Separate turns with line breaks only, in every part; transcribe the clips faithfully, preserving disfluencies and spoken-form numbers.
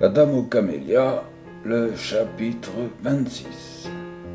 La Dame aux Camélias, le chapitre vingt-six.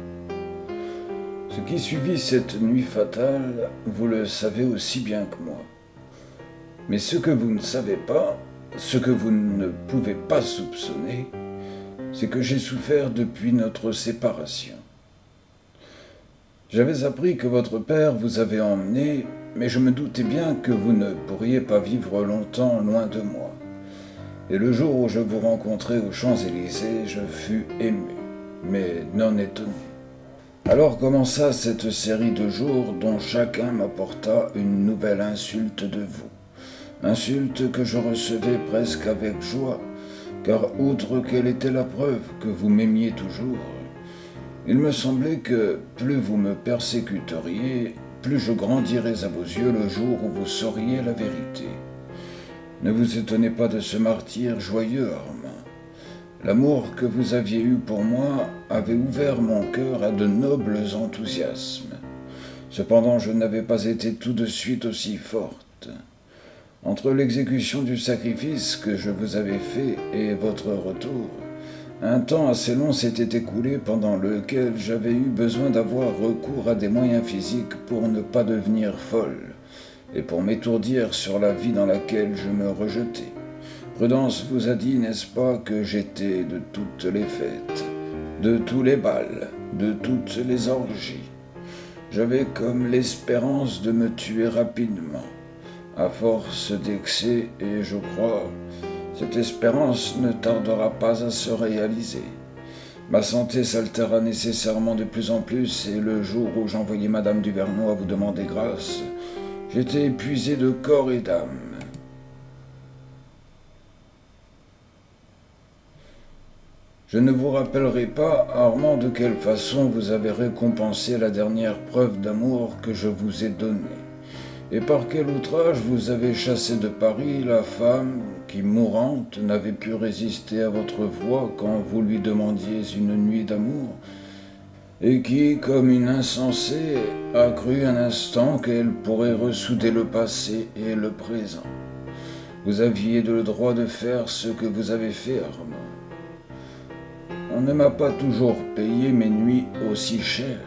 Ce qui suivit cette nuit fatale, vous le savez aussi bien que moi. Mais ce que vous ne savez pas, ce que vous ne pouvez pas soupçonner, c'est que j'ai souffert depuis notre séparation. J'avais appris que votre père vous avait emmené, mais je me doutais bien que vous ne pourriez pas vivre longtemps loin de moi. Et le jour où je vous rencontrai aux Champs-Élysées, je fus ému, mais non étonné. Alors commença cette série de jours dont chacun m'apporta une nouvelle insulte de vous. Insulte que je recevais presque avec joie, car outre qu'elle était la preuve que vous m'aimiez toujours, il me semblait que plus vous me persécuteriez, plus je grandirais à vos yeux le jour où vous sauriez la vérité. Ne vous étonnez pas de ce martyre joyeux, Armand. L'amour que vous aviez eu pour moi avait ouvert mon cœur à de nobles enthousiasmes. Cependant, je n'avais pas été tout de suite aussi forte. Entre l'exécution du sacrifice que je vous avais fait et votre retour, un temps assez long s'était écoulé pendant lequel j'avais eu besoin d'avoir recours à des moyens physiques pour ne pas devenir folle et pour m'étourdir sur la vie dans laquelle je me rejetais. Prudence vous a dit, n'est-ce pas, que j'étais de toutes les fêtes, de tous les bals, de toutes les orgies. J'avais comme l'espérance de me tuer rapidement, à force d'excès, et je crois, cette espérance ne tardera pas à se réaliser. Ma santé s'altéra nécessairement de plus en plus, et le jour où j'envoyai Madame Duvernoy à vous demander grâce, j'étais épuisé de corps et d'âme. Je ne vous rappellerai pas, Armand, de quelle façon vous avez récompensé la dernière preuve d'amour que je vous ai donnée, et par quel outrage vous avez chassé de Paris la femme qui, mourante, n'avait pu résister à votre voix quand vous lui demandiez une nuit d'amour, et qui, comme une insensée, a cru un instant qu'elle pourrait ressouder le passé et le présent. Vous aviez le droit de faire ce que vous avez fait, Armand. On ne m'a pas toujours payé mes nuits aussi chères.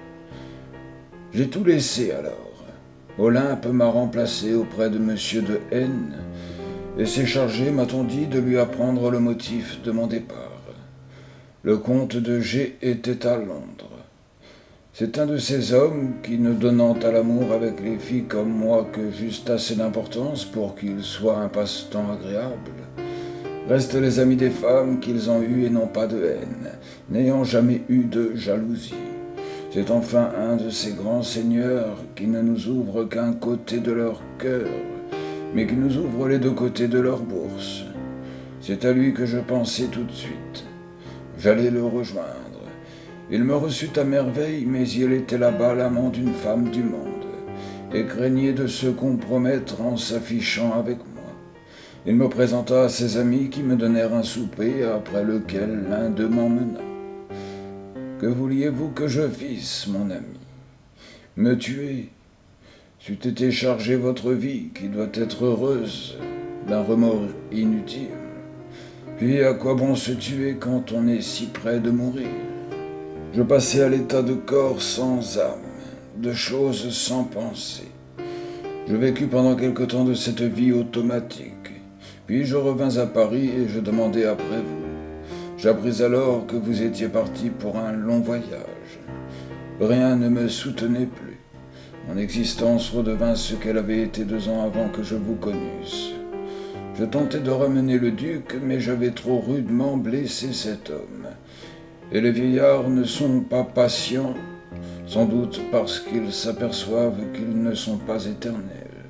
J'ai tout laissé alors. Olympe m'a remplacé auprès de Monsieur de N, et s'est chargé, m'a-t-on dit, de lui apprendre le motif de mon départ. Le comte de G était à Londres. C'est un de ces hommes qui, ne donnant à l'amour avec les filles comme moi que juste assez d'importance pour qu'il soit un passe-temps agréable, restent les amis des femmes qu'ils ont eues et non pas de haine, n'ayant jamais eu de jalousie. C'est enfin un de ces grands seigneurs qui ne nous ouvrent qu'un côté de leur cœur, mais qui nous ouvrent les deux côtés de leur bourse. C'est à lui que je pensais tout de suite. J'allais le rejoindre. Il me reçut à merveille, mais il était là-bas l'amant d'une femme du monde, et craignait de se compromettre en s'affichant avec moi. Il me présenta à ses amis qui me donnèrent un souper, après lequel l'un d'eux m'emmena. Que vouliez-vous que je fisse, mon ami? Me tuer? C'eût été charger votre vie, qui doit être heureuse, d'un remords inutile. Puis à quoi bon se tuer quand on est si près de mourir? Je passai à l'état de corps sans âme, de choses sans pensée. Je vécus pendant quelque temps de cette vie automatique. Puis je revins à Paris et je demandai après vous. J'appris alors que vous étiez parti pour un long voyage. Rien ne me soutenait plus. Mon existence redevint ce qu'elle avait été deux ans avant que je vous connusse. Je tentai de ramener le duc, mais j'avais trop rudement blessé cet homme. Et les vieillards ne sont pas patients, sans doute parce qu'ils s'aperçoivent qu'ils ne sont pas éternels.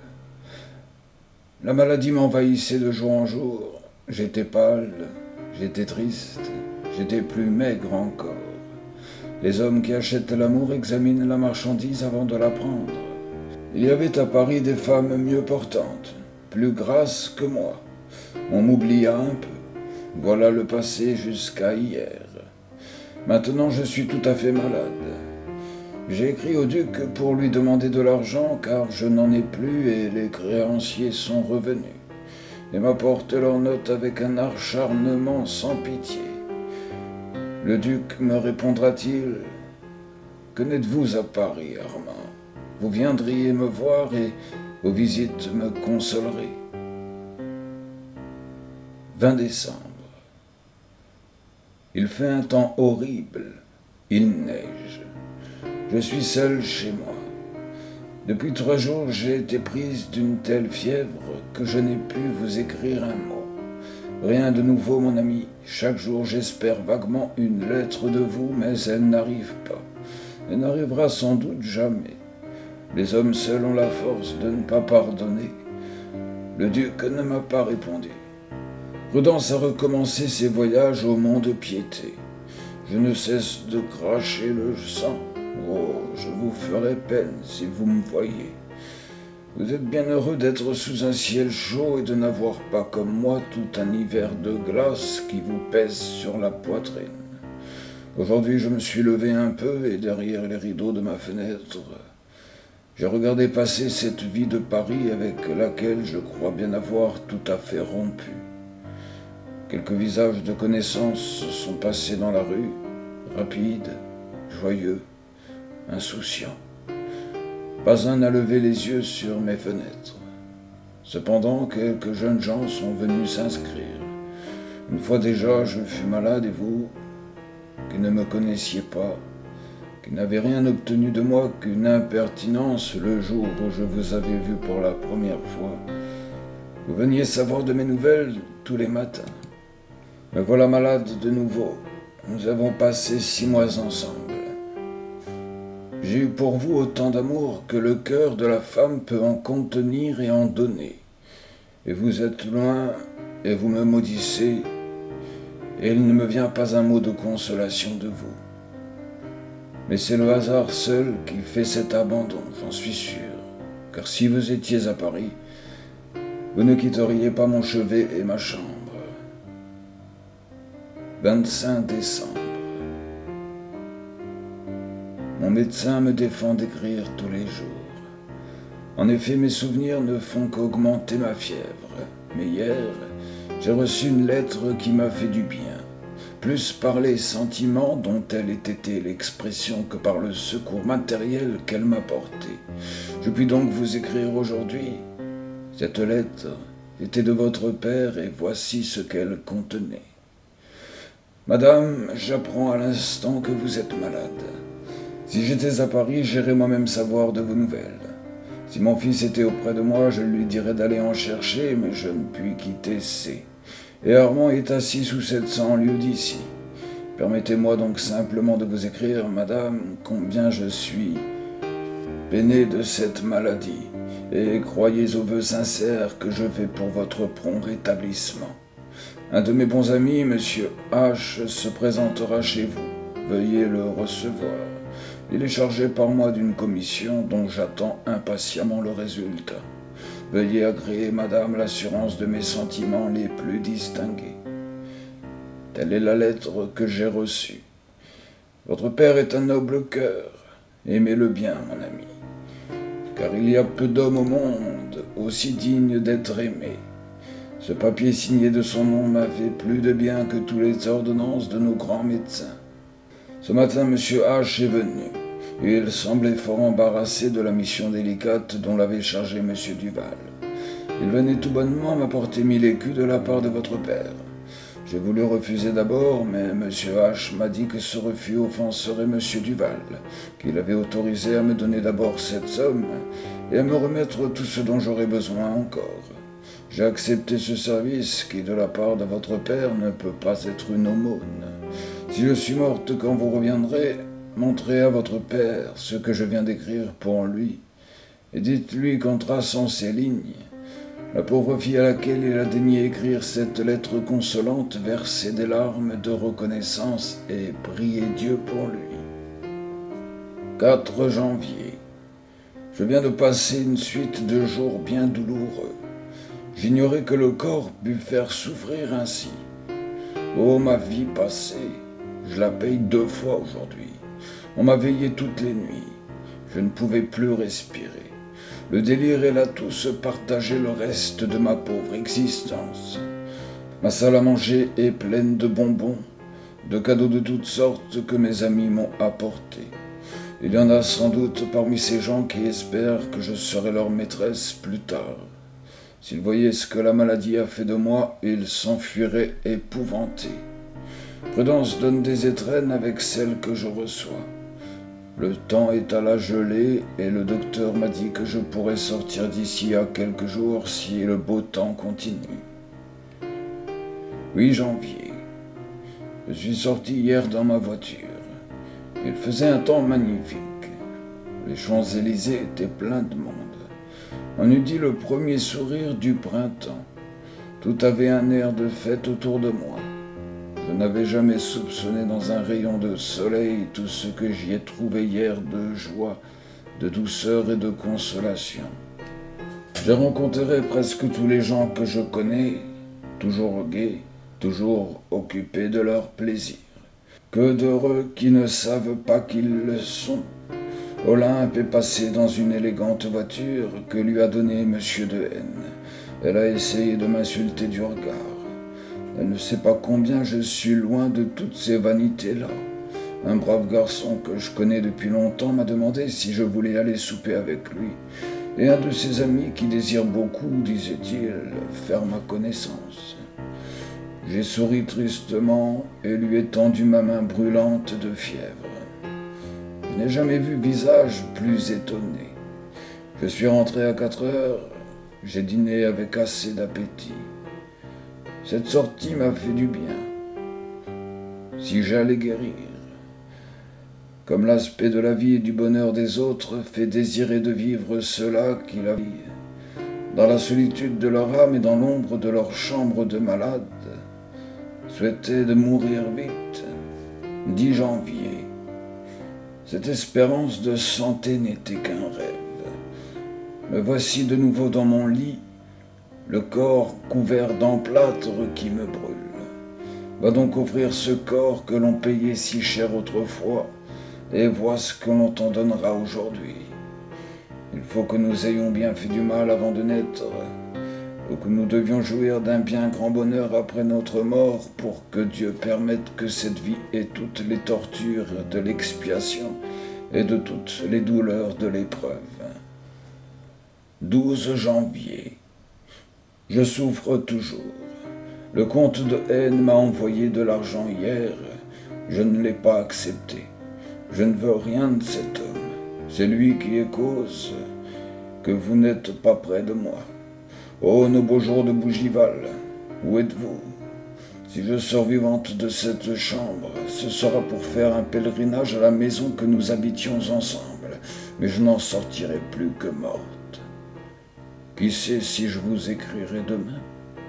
La maladie m'envahissait de jour en jour. J'étais pâle, j'étais triste, j'étais plus maigre encore. Les hommes qui achètent l'amour examinent la marchandise avant de la prendre. Il y avait à Paris des femmes mieux portantes, plus grasses que moi. On m'oublia un peu. Voilà le passé jusqu'à hier. Maintenant, je suis tout à fait malade. J'ai écrit au duc pour lui demander de l'argent, car je n'en ai plus et les créanciers sont revenus. et m'apportent leurs notes avec un acharnement sans pitié. Le duc me répondra-t-il: « Que n'êtes-vous à Paris, Armand? Vous viendriez me voir et vos visites me consoleraient. » vingt décembre. Il fait un temps horrible, il neige. Je suis seul chez moi. Depuis trois jours, j'ai été prise d'une telle fièvre que je n'ai pu vous écrire un mot. Rien de nouveau, mon ami. Chaque jour, j'espère vaguement une lettre de vous, mais elle n'arrive pas. Elle n'arrivera sans doute jamais. Les hommes seuls ont la force de ne pas pardonner. Le duc ne m'a pas répondu. Prudence a recommencé ses voyages au mont de Piété. Je ne cesse de cracher le sang. Oh, je vous ferai peine si vous me voyez. Vous êtes bien heureux d'être sous un ciel chaud et de n'avoir pas comme moi tout un hiver de glace qui vous pèse sur la poitrine. Aujourd'hui, je me suis levé un peu et derrière les rideaux de ma fenêtre, j'ai regardé passer cette vie de Paris avec laquelle je crois bien avoir tout à fait rompu. Quelques visages de connaissances se sont passés dans la rue, rapides, joyeux, insouciants. Pas un n'a levé les yeux sur mes fenêtres. Cependant, quelques jeunes gens sont venus s'inscrire. Une fois déjà, je fus malade et vous, qui ne me connaissiez pas, qui n'avez rien obtenu de moi qu'une impertinence le jour où je vous avais vu pour la première fois, vous veniez savoir de mes nouvelles tous les matins. Me voilà malade de nouveau. Nous avons passé six mois ensemble. J'ai eu pour vous autant d'amour que le cœur de la femme peut en contenir et en donner. Et vous êtes loin, et vous me maudissez, et il ne me vient pas un mot de consolation de vous. Mais c'est le hasard seul qui fait cet abandon, j'en suis sûr, car si vous étiez à Paris, vous ne quitteriez pas mon chevet et ma chambre. vingt-cinq décembre. Mon médecin me défend d'écrire tous les jours. En effet, mes souvenirs ne font qu'augmenter ma fièvre. Mais hier, j'ai reçu une lettre qui m'a fait du bien, plus par les sentiments dont elle ait été l'expression que par le secours matériel qu'elle m'a porté. Je puis donc vous écrire aujourd'hui. Cette lettre était de votre père et voici ce qu'elle contenait. Madame, j'apprends à l'instant que vous êtes malade. Si j'étais à Paris, j'irais moi-même savoir de vos nouvelles. Si mon fils était auprès de moi, je lui dirais d'aller en chercher, mais je ne puis quitter C. Et Armand est à six ou sept cents lieues d'ici. Permettez-moi donc simplement de vous écrire, madame, combien je suis peiné de cette maladie, et croyez aux vœux sincères que je fais pour votre prompt rétablissement. Un de mes bons amis, monsieur H, se présentera chez vous. Veuillez le recevoir. Il est chargé par moi d'une commission dont j'attends impatiemment le résultat. Veuillez agréer, madame, l'assurance de mes sentiments les plus distingués. Telle est la lettre que j'ai reçue. Votre père est un noble cœur. Aimez-le bien, mon ami. Car il y a peu d'hommes au monde aussi dignes d'être aimés. Ce papier signé de son nom m'a fait plus de bien que toutes les ordonnances de nos grands médecins. Ce matin, M. H est venu, et il semblait fort embarrassé de la mission délicate dont l'avait chargé M. Duval. Il venait tout bonnement m'apporter mille écus de la part de votre père. J'ai voulu refuser d'abord, mais M. H m'a dit que ce refus offenserait M. Duval, qu'il avait autorisé à me donner d'abord cette somme et à me remettre tout ce dont j'aurais besoin encore. J'ai accepté ce service qui, de la part de votre père, ne peut pas être une aumône. Si je suis morte quand vous reviendrez, montrez à votre père ce que je viens d'écrire pour lui, et dites-lui qu'en traçant ces lignes, la pauvre fille à laquelle il a daigné écrire cette lettre consolante versait des larmes de reconnaissance et priait Dieu pour lui. quatre janvier. Je viens de passer une suite de jours bien douloureux. J'ignorais que le corps pût faire souffrir ainsi. Oh, ma vie passée, je la paye deux fois aujourd'hui. On m'a veillé toutes les nuits. Je ne pouvais plus respirer. Le délire est là tout se partager le reste de ma pauvre existence. Ma salle à manger est pleine de bonbons, de cadeaux de toutes sortes que mes amis m'ont apportés. Il y en a sans doute parmi ces gens qui espèrent que je serai leur maîtresse plus tard. S'ils voyaient ce que la maladie a fait de moi, ils s'enfuiraient épouvantés. Prudence donne des étrennes avec celles que je reçois. Le temps est à la gelée et le docteur m'a dit que je pourrais sortir d'ici à quelques jours si le beau temps continue. huit janvier. Je suis sorti hier dans ma voiture. Il faisait un temps magnifique. Les Champs-Élysées étaient pleins de monde. On eût dit le premier sourire du printemps. Tout avait un air de fête autour de moi. Je n'avais jamais soupçonné dans un rayon de soleil tout ce que j'y ai trouvé hier de joie, de douceur et de consolation. J'ai rencontré presque tous les gens que je connais, toujours gais, toujours occupés de leur plaisir. Que d'heureux qui ne savent pas qu'ils le sont. Olympe est passée dans une élégante voiture que lui a donnée Monsieur de N. Elle a essayé de m'insulter du regard. Elle ne sait pas combien je suis loin de toutes ces vanités-là. Un brave garçon que je connais depuis longtemps m'a demandé si je voulais aller souper avec lui. Et un de ses amis qui désire beaucoup, disait-il, faire ma connaissance. J'ai souri tristement et lui ai tendu ma main brûlante de fièvre. Je n'ai jamais vu visage plus étonné. Je suis rentré à quatre heures, j'ai dîné avec assez d'appétit. Cette sortie m'a fait du bien. Si j'allais guérir, comme l'aspect de la vie et du bonheur des autres fait désirer de vivre ceux-là qui la vivent, dans la solitude de leur âme et dans l'ombre de leur chambre de malade, souhaitaient de mourir vite. dix janvier. Cette espérance de santé n'était qu'un rêve. Me voici de nouveau dans mon lit, le corps couvert d'emplâtre qui me brûle. Va donc offrir ce corps que l'on payait si cher autrefois, et vois ce que l'on t'en donnera aujourd'hui. Il faut que nous ayons bien fait du mal avant de naître, ou que nous devions jouir d'un bien grand bonheur après notre mort pour que Dieu permette que cette vie ait toutes les tortures de l'expiation et de toutes les douleurs de l'épreuve. douze janvier. Je souffre toujours. Le comte de N m'a envoyé de l'argent hier. Je ne l'ai pas accepté. Je ne veux rien de cet homme. C'est lui qui est cause que vous n'êtes pas près de moi. Oh, nos beaux jours de Bougival, où êtes-vous? Si je sors vivante de cette chambre, ce sera pour faire un pèlerinage à la maison que nous habitions ensemble, mais je n'en sortirai plus que morte. Qui sait si je vous écrirai demain?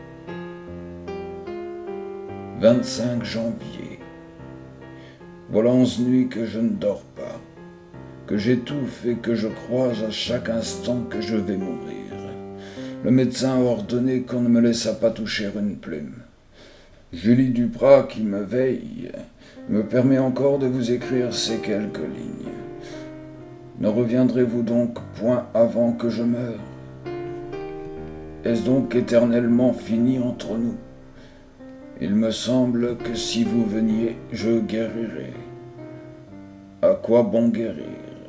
vingt-cinq janvier. Voilà onze nuits que je ne dors pas, que j'étouffe et que je crois à chaque instant que je vais mourir. Le médecin a ordonné qu'on ne me laissât pas toucher une plume. Julie Duprat, qui me veille, me permet encore de vous écrire ces quelques lignes. Ne reviendrez-vous donc point avant que je meure? Est-ce donc éternellement fini entre nous? Il me semble que si vous veniez, je guérirais. À quoi bon guérir?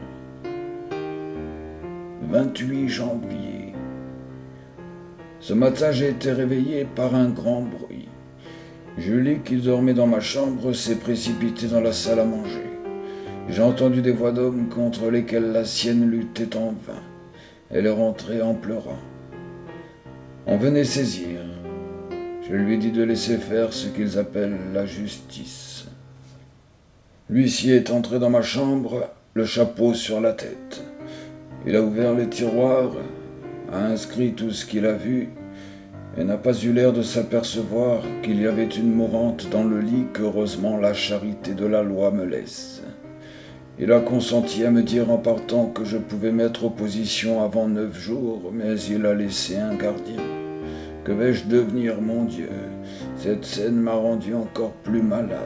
vingt-huit janvier. Ce matin, j'ai été réveillé par un grand bruit. Julie, qui dormait dans ma chambre, s'est précipitée dans la salle à manger. J'ai entendu des voix d'hommes contre lesquelles la sienne luttait en vain. Elle est rentrée en pleurant. On venait saisir. Je lui ai dit de laisser faire ce qu'ils appellent la justice. L'huissier est entré dans ma chambre, le chapeau sur la tête. Il a ouvert les tiroirs, a inscrit tout ce qu'il a vu, et n'a pas eu l'air de s'apercevoir qu'il y avait une mourante dans le lit qu'heureusement la charité de la loi me laisse. Il a consenti à me dire en partant que je pouvais mettre opposition avant neuf jours, mais il a laissé un gardien. Que vais-je devenir, mon Dieu? Cette scène m'a rendu encore plus malade.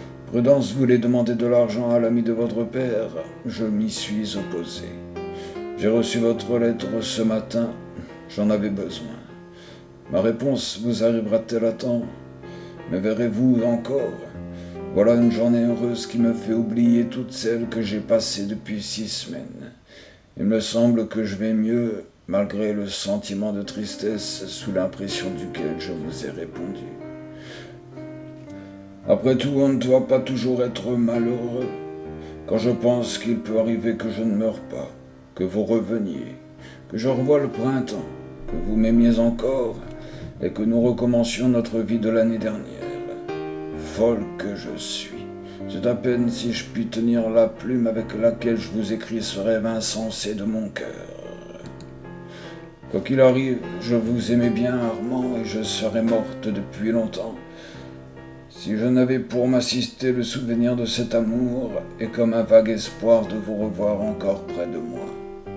Prudence voulait demander de l'argent à l'ami de votre père. Je m'y suis opposé. J'ai reçu votre lettre ce matin, j'en avais besoin. Ma réponse vous arrivera-t-elle à temps? Me verrez-vous encore? Voilà une journée heureuse qui me fait oublier toutes celles que j'ai passées depuis six semaines. Il me semble que je vais mieux, malgré le sentiment de tristesse sous l'impression duquel je vous ai répondu. Après tout, on ne doit pas toujours être malheureux. Quand je pense qu'il peut arriver que je ne meure pas, que vous reveniez, que je revoie le printemps, que vous m'aimiez encore, et que nous recommencions notre vie de l'année dernière. Folle que je suis. C'est à peine si je puis tenir la plume avec laquelle je vous écris ce rêve insensé de mon cœur. Quoi qu'il arrive, je vous aimais bien, Armand, et je serais morte depuis longtemps. Si je n'avais pour m'assister le souvenir de cet amour et comme un vague espoir de vous revoir encore près de moi.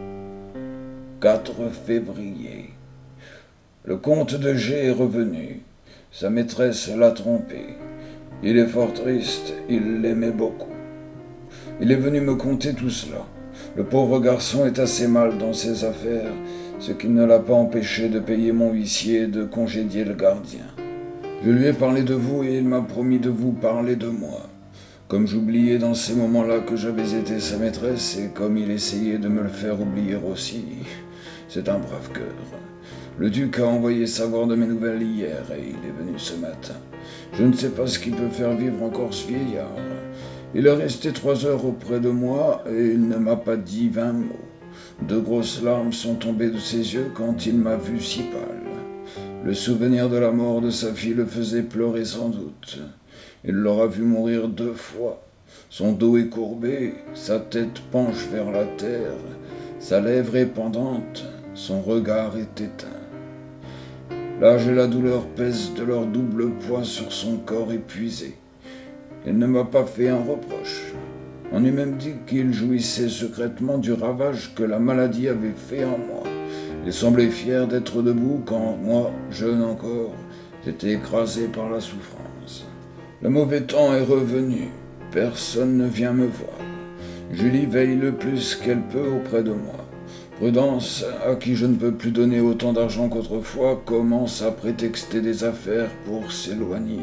quatre février. Le comte de G est revenu. Sa maîtresse l'a trompé. Il est fort triste, il l'aimait beaucoup. Il est venu me conter tout cela. Le pauvre garçon est assez mal dans ses affaires, ce qui ne l'a pas empêché de payer mon huissier et de congédier le gardien. Je lui ai parlé de vous et il m'a promis de vous parler de moi. Comme j'oubliais dans ces moments-là que j'avais été sa maîtresse et comme il essayait de me le faire oublier aussi, c'est un brave cœur. Le duc a envoyé savoir de mes nouvelles hier et il est venu ce matin. Je ne sais pas ce qui peut faire vivre encore ce vieillard. Il est resté trois heures auprès de moi et il ne m'a pas dit vingt mots. De grosses larmes sont tombées de ses yeux quand il m'a vu si pâle. Le souvenir de la mort de sa fille le faisait pleurer sans doute. Il l'aura vu mourir deux fois. Son dos est courbé, sa tête penche vers la terre, sa lèvre est pendante, son regard est éteint. L'âge et la douleur pèsent de leur double poids sur son corps épuisé. Il ne m'a pas fait un reproche. On eût même dit qu'il jouissait secrètement du ravage que la maladie avait fait en moi. Il semblait fier d'être debout quand moi, jeune encore, j'étais écrasé par la souffrance. Le mauvais temps est revenu. Personne ne vient me voir. Julie veille le plus qu'elle peut auprès de moi. Prudence, à qui je ne peux plus donner autant d'argent qu'autrefois, commence à prétexter des affaires pour s'éloigner.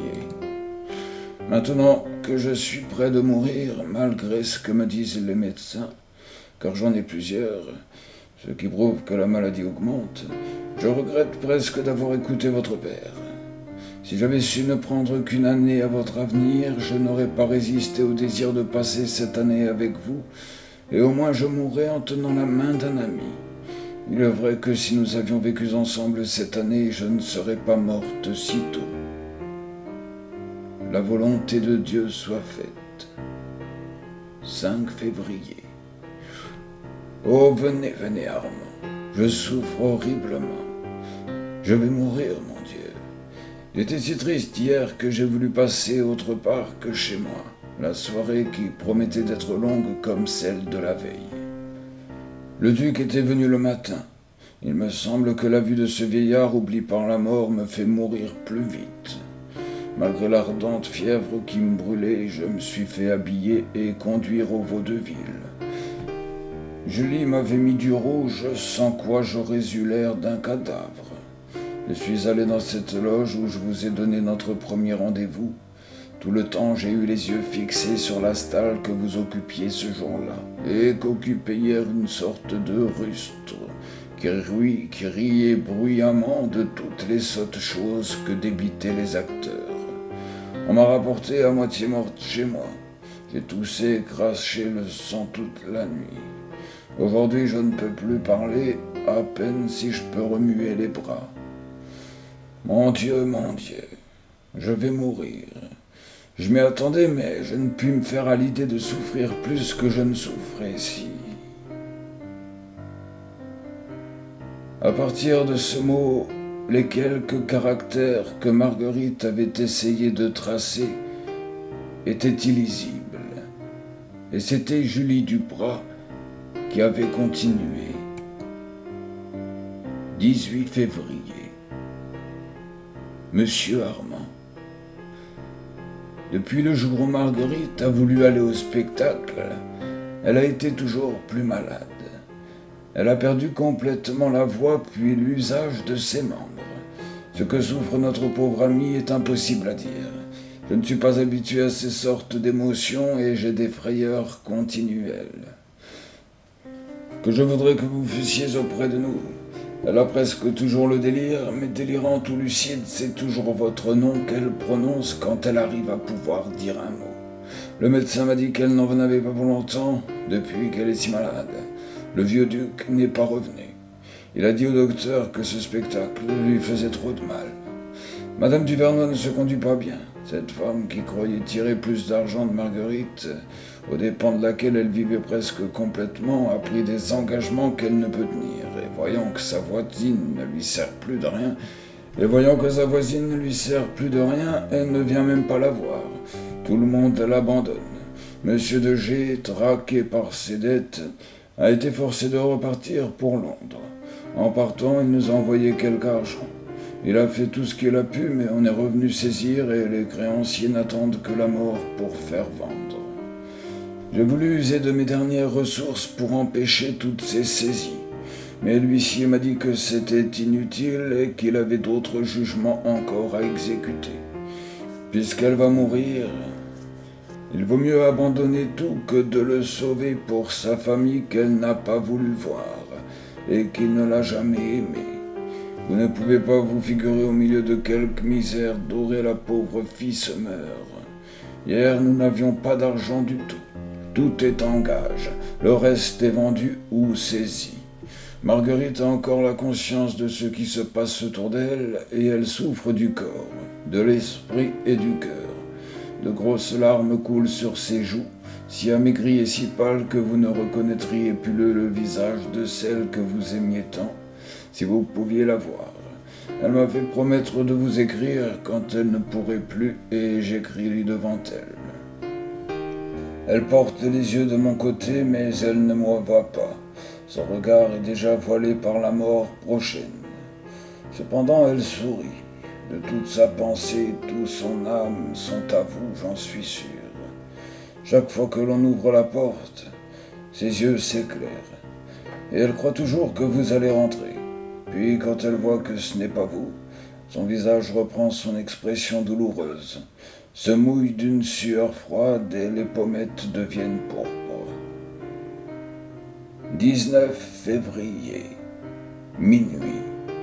Maintenant que je suis près de mourir, malgré ce que me disent les médecins, car j'en ai plusieurs, ce qui prouve que la maladie augmente, je regrette presque d'avoir écouté votre père. Si j'avais su ne prendre qu'une année à votre avenir, je n'aurais pas résisté au désir de passer cette année avec vous, et au moins je mourrais en tenant la main d'un ami. Il est vrai que si nous avions vécu ensemble cette année, je ne serais pas morte si tôt. La volonté de Dieu soit faite. cinq février. Oh, venez, venez, Armand. Je souffre horriblement. Je vais mourir, mon Dieu. J'étais si triste hier que j'ai voulu passer autre part que chez moi, la soirée qui promettait d'être longue comme celle de la veille. Le duc était venu le matin. Il me semble que la vue de ce vieillard oublié par la mort me fait mourir plus vite. Malgré l'ardente fièvre qui me brûlait, je me suis fait habiller et conduire au vaudeville. Julie m'avait mis du rouge, sans quoi j'aurais eu l'air d'un cadavre. Je suis allé dans cette loge où je vous ai donné notre premier rendez-vous. Tout le temps, j'ai eu les yeux fixés sur la stalle que vous occupiez ce jour-là, et qu'occupait hier une sorte de rustre, qui, ri, qui riait bruyamment de toutes les sottes choses que débitaient les acteurs. On m'a rapporté à moitié morte chez moi. J'ai toussé et craché le sang toute la nuit. Aujourd'hui, je ne peux plus parler, à peine si je peux remuer les bras. Mon Dieu, mon Dieu, je vais mourir. Je m'y attendais, mais je ne puis me faire à l'idée de souffrir plus que je ne souffrais si. À partir de ce mot, les quelques caractères que Marguerite avait essayé de tracer étaient illisibles. Et c'était Julie Duprat qui avait continué. dix-huit février. Monsieur Armand. Depuis le jour où Marguerite a voulu aller au spectacle, elle a été toujours plus malade. Elle a perdu complètement la voix puis l'usage de ses membres. Ce que souffre notre pauvre amie est impossible à dire. Je ne suis pas habitué à ces sortes d'émotions et j'ai des frayeurs continuelles. Que je voudrais que vous fussiez auprès de nous. Elle a presque toujours le délire, mais délirante ou lucide, c'est toujours votre nom qu'elle prononce quand elle arrive à pouvoir dire un mot. Le médecin m'a dit qu'elle n'en avait pas pour longtemps, depuis qu'elle est si malade. Le vieux duc n'est pas revenu. Il a dit au docteur que ce spectacle lui faisait trop de mal. Madame Duvernois ne se conduit pas bien. Cette femme qui croyait tirer plus d'argent de Marguerite, aux dépens de laquelle elle vivait presque complètement, a pris des engagements qu'elle ne peut tenir. Et voyant que sa voisine ne lui sert plus de rien, et voyant que sa voisine ne lui sert plus de rien, elle ne vient même pas la voir. Tout le monde l'abandonne. Monsieur de G, traqué par ses dettes, a été forcé de repartir pour Londres. En partant, il nous a envoyé quelque argent. Il a fait tout ce qu'il a pu, mais on est revenu saisir et les créanciers n'attendent que la mort pour faire vendre. J'ai voulu user de mes dernières ressources pour empêcher toutes ces saisies, mais l'huissier m'a dit que c'était inutile et qu'il avait d'autres jugements encore à exécuter. Puisqu'elle va mourir, il vaut mieux abandonner tout que de le sauver pour sa famille qu'elle n'a pas voulu voir et qui ne l'a jamais aimé. Vous ne pouvez pas vous figurer au milieu de quelque misère dorée la pauvre fille se meurt. Hier, nous n'avions pas d'argent du tout. Tout est en gage. Le reste est vendu ou saisi. Marguerite a encore la conscience de ce qui se passe autour d'elle et elle souffre du corps, de l'esprit et du cœur. De grosses larmes coulent sur ses joues, si amaigrie et si pâle que vous ne reconnaîtriez plus le, le visage de celle que vous aimiez tant, si vous pouviez la voir. Elle m'a fait promettre de vous écrire quand elle ne pourrait plus, et j'écris devant elle. Elle porte les yeux de mon côté, mais elle ne me voit pas. Son regard est déjà voilé par la mort prochaine. Cependant, elle sourit. De toute sa pensée, toute son âme sont à vous, j'en suis sûr. Chaque fois que l'on ouvre la porte, ses yeux s'éclairent. Et elle croit toujours que vous allez rentrer. Puis, quand elle voit que ce n'est pas vous, son visage reprend son expression douloureuse, se mouille d'une sueur froide et les pommettes deviennent pourpres. dix-neuf février, minuit.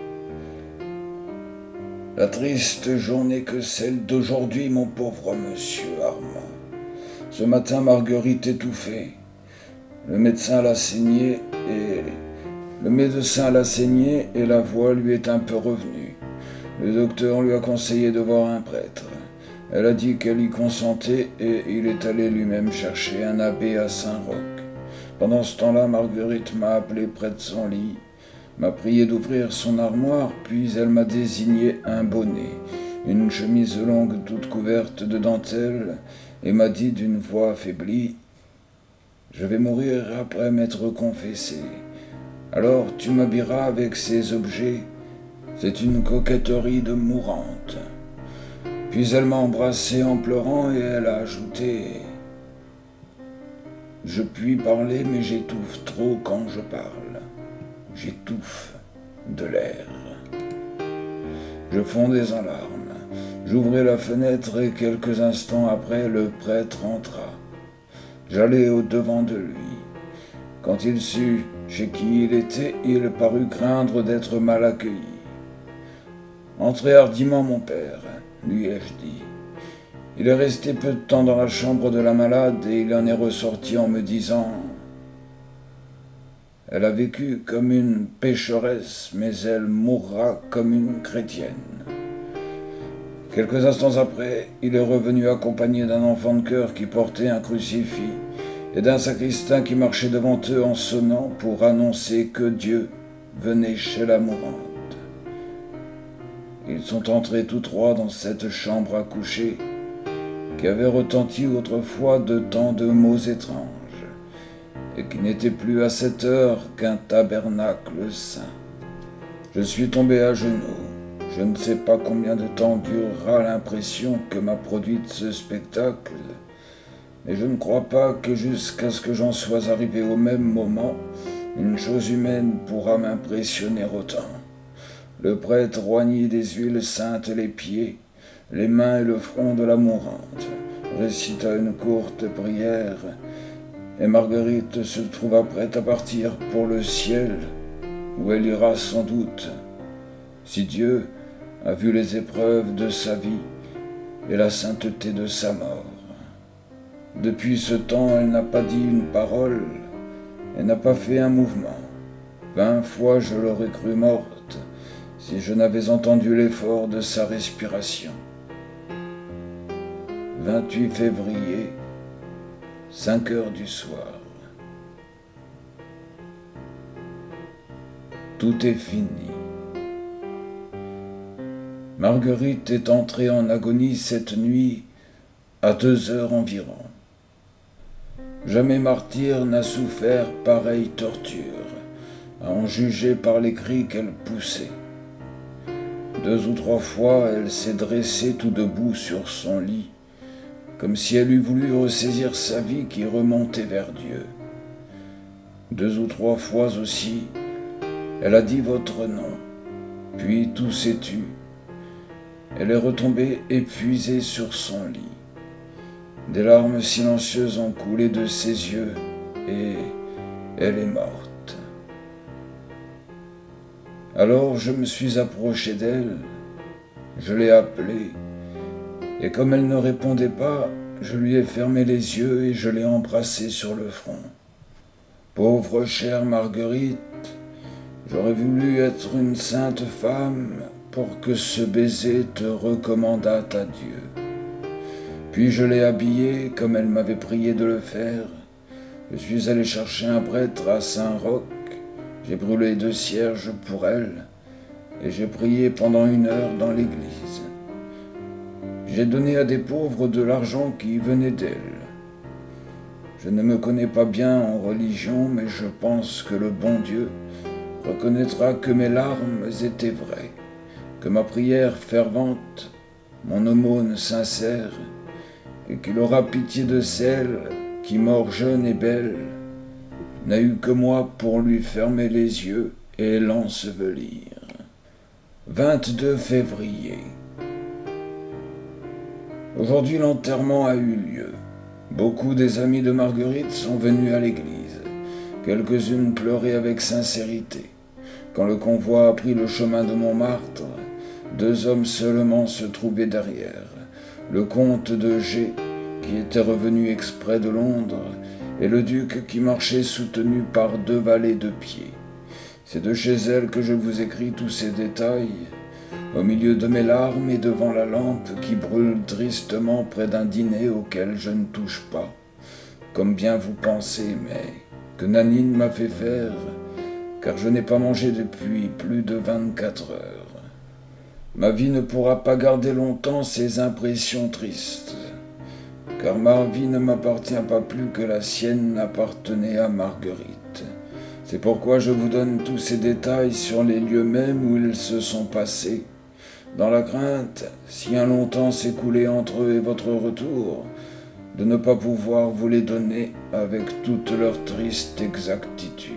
La triste journée que celle d'aujourd'hui, mon pauvre monsieur Armand. Ce matin, Marguerite étouffait. Le médecin l'a saigné et... Le médecin l'a saigné et la voix lui est un peu revenue. Le docteur lui a conseillé de voir un prêtre. Elle a dit qu'elle y consentait et il est allé lui-même chercher un abbé à Saint-Roch. Pendant ce temps-là, Marguerite m'a appelé près de son lit, m'a prié d'ouvrir son armoire, puis elle m'a désigné un bonnet, une chemise longue toute couverte de dentelle, et m'a dit d'une voix affaiblie « Je vais mourir après m'être confessé. Alors tu m'habilleras avec ces objets. C'est une coquetterie de mourante. » Puis elle m'a embrassé en pleurant et elle a ajouté « Je puis parler, mais j'étouffe trop quand je parle. J'étouffe de l'air. » Je fondais en larmes. J'ouvrais la fenêtre et quelques instants après, le prêtre entra. J'allai au-devant de lui. Quand il sut chez qui il était, il parut craindre d'être mal accueilli. « Entrez hardiment, mon père, » lui ai-je dit. Il est resté peu de temps dans la chambre de la malade et il en est ressorti en me disant « Elle a vécu comme une pécheresse, mais elle mourra comme une chrétienne. » Quelques instants après, il est revenu accompagné d'un enfant de chœur qui portait un crucifix et d'un sacristain qui marchait devant eux en sonnant pour annoncer que Dieu venait chez la mourante. Ils sont entrés tous trois dans cette chambre à coucher qui avait retenti autrefois de tant de mots étranges et qui n'était plus à cette heure qu'un tabernacle saint. Je suis tombé à genoux. Je ne sais pas combien de temps durera l'impression que m'a produite ce spectacle, mais je ne crois pas que jusqu'à ce que j'en sois arrivé au même moment, une chose humaine pourra m'impressionner autant. Le prêtre oignit des huiles saintes les pieds, les mains et le front de la mourante, récita une courte prière, et Marguerite se trouva prête à partir pour le ciel, où elle ira sans doute, si Dieu a vu les épreuves de sa vie et la sainteté de sa mort. Depuis ce temps, elle n'a pas dit une parole, elle n'a pas fait un mouvement. Vingt fois je l'aurais crue morte, si je n'avais entendu l'effort de sa respiration. vingt-huit février, cinq heures du soir. Tout est fini. Marguerite est entrée en agonie cette nuit à deux heures environ. Jamais martyr n'a souffert pareille torture, à en juger par les cris qu'elle poussait. Deux ou trois fois, elle s'est dressée tout debout sur son lit, comme si elle eût voulu ressaisir sa vie qui remontait vers Dieu. Deux ou trois fois aussi, elle a dit votre nom, puis tout s'est tu. Elle est retombée épuisée sur son lit. Des larmes silencieuses ont coulé de ses yeux et elle est morte. Alors je me suis approché d'elle, je l'ai appelée, et comme elle ne répondait pas, je lui ai fermé les yeux et je l'ai embrassée sur le front. Pauvre chère Marguerite, j'aurais voulu être une sainte femme pour que ce baiser te recommandât à Dieu. Puis je l'ai habillée comme elle m'avait prié de le faire. Je suis allé chercher un prêtre à Saint-Roch, j'ai brûlé deux cierges pour elle, et j'ai prié pendant une heure dans l'église. J'ai donné à des pauvres de l'argent qui venait d'elle. Je ne me connais pas bien en religion, mais je pense que le bon Dieu reconnaîtra que mes larmes étaient vraies, que ma prière fervente, mon aumône sincère, et qu'il aura pitié de celle qui, mort jeune et belle, n'a eu que moi pour lui fermer les yeux et l'ensevelir. vingt-deux février. Aujourd'hui l'enterrement a eu lieu. Beaucoup des amis de Marguerite sont venus à l'église. Quelques-unes pleuraient avec sincérité. Quand le convoi a pris le chemin de Montmartre, deux hommes seulement se trouvaient derrière. Le comte de G, qui était revenu exprès de Londres, et le duc qui marchait soutenu par deux valets de pied. C'est de chez elle que je vous écris tous ces détails, au milieu de mes larmes et devant la lampe qui brûle tristement près d'un dîner auquel je ne touche pas, comme bien vous pensez, mais que Nanine m'a fait faire, car je n'ai pas mangé depuis plus de vingt-quatre heures. Ma vie ne pourra pas garder longtemps ces impressions tristes, car ma vie ne m'appartient pas plus que la sienne appartenait à Marguerite. C'est pourquoi je vous donne tous ces détails sur les lieux mêmes où ils se sont passés, dans la crainte, si un long temps s'écoulait entre eux et votre retour, de ne pas pouvoir vous les donner avec toute leur triste exactitude.